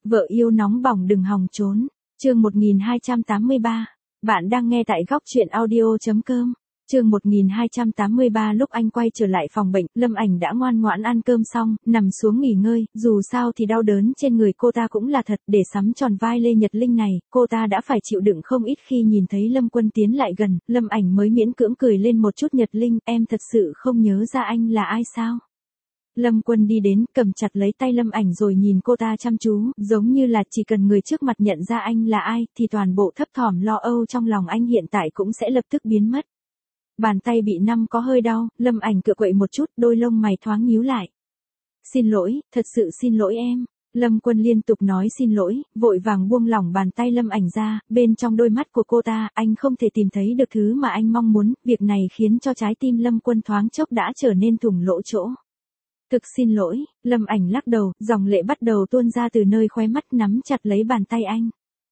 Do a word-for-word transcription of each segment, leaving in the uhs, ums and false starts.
Vợ yêu nóng bỏng đừng hòng trốn. Chương một nghìn hai trăm tám mươi ba. Bạn đang nghe tại góc truyện audio chấm com. Chương một nghìn hai trăm tám mươi ba. Lúc anh quay trở lại phòng bệnh, Lâm Ảnh đã ngoan ngoãn ăn cơm xong, nằm xuống nghỉ ngơi, dù sao thì đau đớn trên người cô ta cũng là thật, để sắm tròn vai Lê Nhật Linh này, cô ta đã phải chịu đựng không ít. Khi nhìn thấy Lâm Quân tiến lại gần, Lâm Ảnh mới miễn cưỡng cười lên một chút. Nhật Linh, em thật sự không nhớ ra anh là ai sao? Lâm Quân đi đến, cầm chặt lấy tay Lâm Ảnh rồi nhìn cô ta chăm chú, giống như là chỉ cần người trước mặt nhận ra anh là ai, thì toàn bộ thấp thỏm lo âu trong lòng anh hiện tại cũng sẽ lập tức biến mất. Bàn tay bị nắm có hơi đau, Lâm Ảnh cựa quậy một chút, đôi lông mày thoáng nhíu lại. Xin lỗi, thật sự xin lỗi em. Lâm Quân liên tục nói xin lỗi, vội vàng buông lỏng bàn tay Lâm Ảnh ra, bên trong đôi mắt của cô ta, anh không thể tìm thấy được thứ mà anh mong muốn, việc này khiến cho trái tim Lâm Quân thoáng chốc đã trở nên thủng lỗ chỗ. Thực xin lỗi, Lâm Ảnh lắc đầu, dòng lệ bắt đầu tuôn ra từ nơi khóe mắt, nắm chặt lấy bàn tay anh.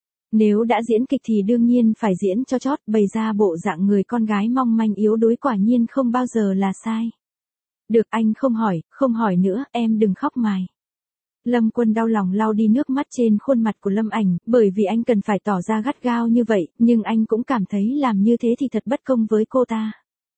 Nếu đã diễn kịch thì đương nhiên phải diễn cho chót, bày ra bộ dạng người con gái mong manh yếu đuối quả nhiên không bao giờ là sai. Được, anh không hỏi, không hỏi nữa, em đừng khóc mài. Lâm Quân đau lòng lau đi nước mắt trên khuôn mặt của Lâm Ảnh, bởi vì anh cần phải tỏ ra gắt gao như vậy, nhưng anh cũng cảm thấy làm như thế thì thật bất công với cô ta.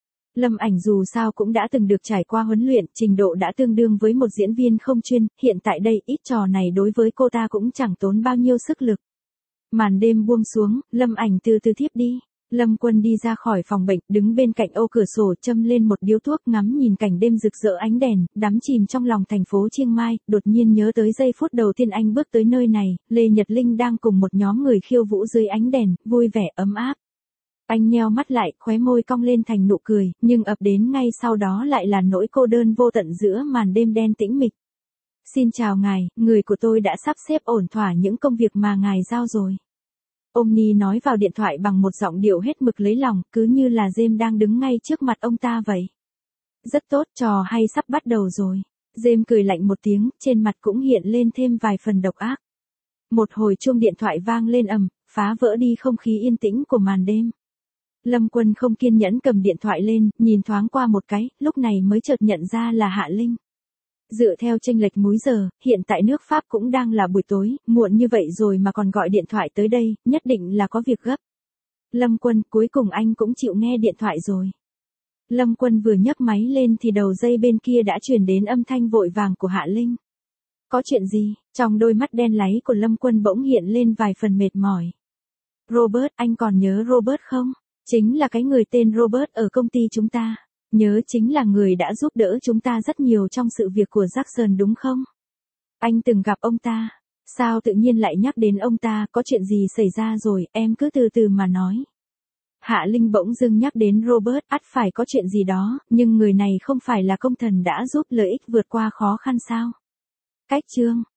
Lâm Ảnh dù sao cũng đã từng được trải qua huấn luyện, trình độ đã tương đương với một diễn viên không chuyên, hiện tại đây ít trò này đối với cô ta cũng chẳng tốn bao nhiêu sức lực. Màn đêm buông xuống, Lâm Ảnh từ từ thiếp đi. Lâm Quân đi ra khỏi phòng bệnh, đứng bên cạnh ô cửa sổ châm lên một điếu thuốc, ngắm nhìn cảnh đêm rực rỡ ánh đèn, đắm chìm trong lòng thành phố Chiang Mai, đột nhiên nhớ tới giây phút đầu tiên anh bước tới nơi này, Lê Nhật Linh đang cùng một nhóm người khiêu vũ dưới ánh đèn, vui vẻ ấm áp. Anh nheo mắt lại, khóe môi cong lên thành nụ cười, nhưng ập đến ngay sau đó lại là nỗi cô đơn vô tận giữa màn đêm đen tĩnh mịch. Xin chào ngài, người của tôi đã sắp xếp ổn thỏa những công việc mà ngài giao rồi. Omni nói vào điện thoại bằng một giọng điệu hết mực lấy lòng, cứ như là James đang đứng ngay trước mặt ông ta vậy. Rất tốt, trò hay sắp bắt đầu rồi. James cười lạnh một tiếng, trên mặt cũng hiện lên thêm vài phần độc ác. Một hồi chuông điện thoại vang lên ầm, phá vỡ đi không khí yên tĩnh của màn đêm. Lâm Quân không kiên nhẫn cầm điện thoại lên, nhìn thoáng qua một cái, lúc này mới chợt nhận ra là Hạ Linh. Dựa theo chênh lệch múi giờ, hiện tại nước Pháp cũng đang là buổi tối, muộn như vậy rồi mà còn gọi điện thoại tới đây, nhất định là có việc gấp. Lâm Quân, cuối cùng anh cũng chịu nghe điện thoại rồi. Lâm Quân vừa nhấc máy lên thì đầu dây bên kia đã truyền đến âm thanh vội vàng của Hạ Linh. Có chuyện gì? Trong đôi mắt đen láy của Lâm Quân bỗng hiện lên vài phần mệt mỏi. Robert, anh còn nhớ Robert không? Chính là cái người tên Robert ở công ty chúng ta. Nhớ chính là người đã giúp đỡ chúng ta rất nhiều trong sự việc của Jackson đúng không? Anh từng gặp ông ta. Sao tự nhiên lại nhắc đến ông ta, có chuyện gì xảy ra rồi, em cứ từ từ mà nói. Hạ Linh bỗng dưng nhắc đến Robert, ắt phải có chuyện gì đó, nhưng người này không phải là công thần đã giúp lợi ích vượt qua khó khăn sao? Cách chương.